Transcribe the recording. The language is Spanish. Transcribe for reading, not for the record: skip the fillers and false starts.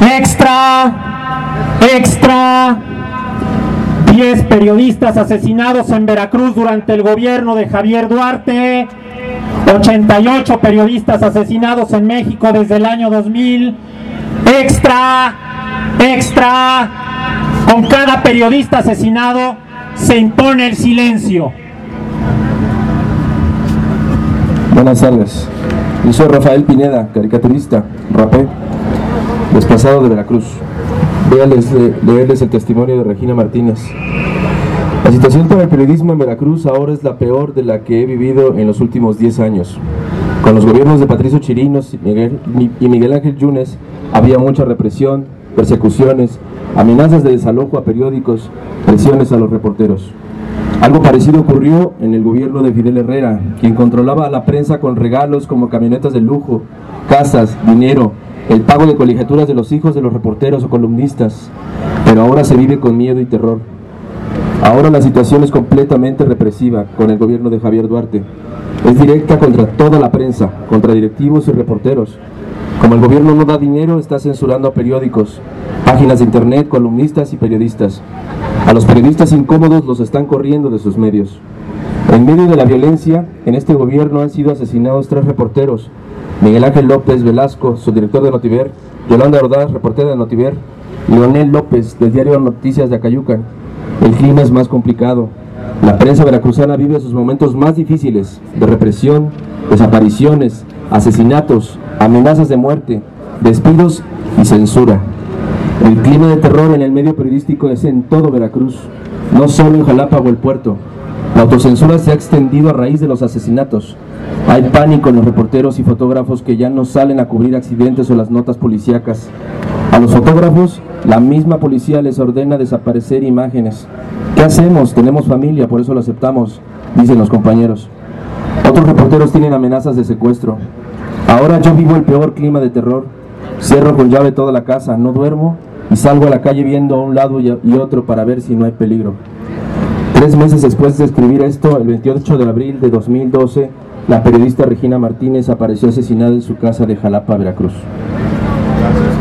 Extra. 10 periodistas asesinados en Veracruz durante el gobierno de Javier Duarte. 88 periodistas asesinados en México desde el año 2000. Extra. Con cada periodista asesinado se impone el silencio. Buenas tardes. Yo soy Rafael Pineda, caricaturista, rapé, desplazado de Veracruz. Voy a leerles el testimonio de Regina Martínez. La situación para el periodismo en Veracruz ahora es la peor de la que he vivido en los últimos 10 años. Con los gobiernos de Patricio Chirinos y Miguel Ángel Yunes había mucha represión, persecuciones, amenazas de desalojo a periódicos, presiones a los reporteros. Algo parecido ocurrió en el gobierno de Fidel Herrera, quien controlaba a la prensa con regalos como camionetas de lujo, casas, dinero, el pago de colegiaturas de los hijos de los reporteros o columnistas. Pero ahora se vive con miedo y terror. Ahora la situación es completamente represiva con el gobierno de Javier Duarte. Es directa contra toda la prensa, contra directivos y reporteros. Como el gobierno no da dinero, está censurando a periódicos, páginas de internet, columnistas y periodistas. A los periodistas incómodos los están corriendo de sus medios. En medio de la violencia, en este gobierno han sido asesinados 3 reporteros: Miguel Ángel López Velasco, subdirector de Notiver; Yolanda Ordaz, reportera de Notiver; Leonel López, del diario Noticias de Acayucan. El clima es más complicado. La prensa veracruzana vive sus momentos más difíciles de represión, desapariciones, asesinatos, amenazas de muerte, despidos y censura. El clima de terror en el medio periodístico es en todo Veracruz, no solo en Jalapa o el puerto. La autocensura se ha extendido a raíz de los asesinatos. Hay pánico en los reporteros y fotógrafos que ya no salen a cubrir accidentes o las notas policíacas. A los fotógrafos, la misma policía les ordena desaparecer imágenes. ¿Qué hacemos? Tenemos familia, por eso lo aceptamos, dicen los compañeros. Otros reporteros tienen amenazas de secuestro. Ahora yo vivo el peor clima de terror. Cierro con llave toda la casa, no duermo y salgo a la calle viendo a un lado y otro para ver si no hay peligro. 3 meses después de escribir esto, el 28 de abril de 2012, la periodista Regina Martínez apareció asesinada en su casa de Jalapa, Veracruz.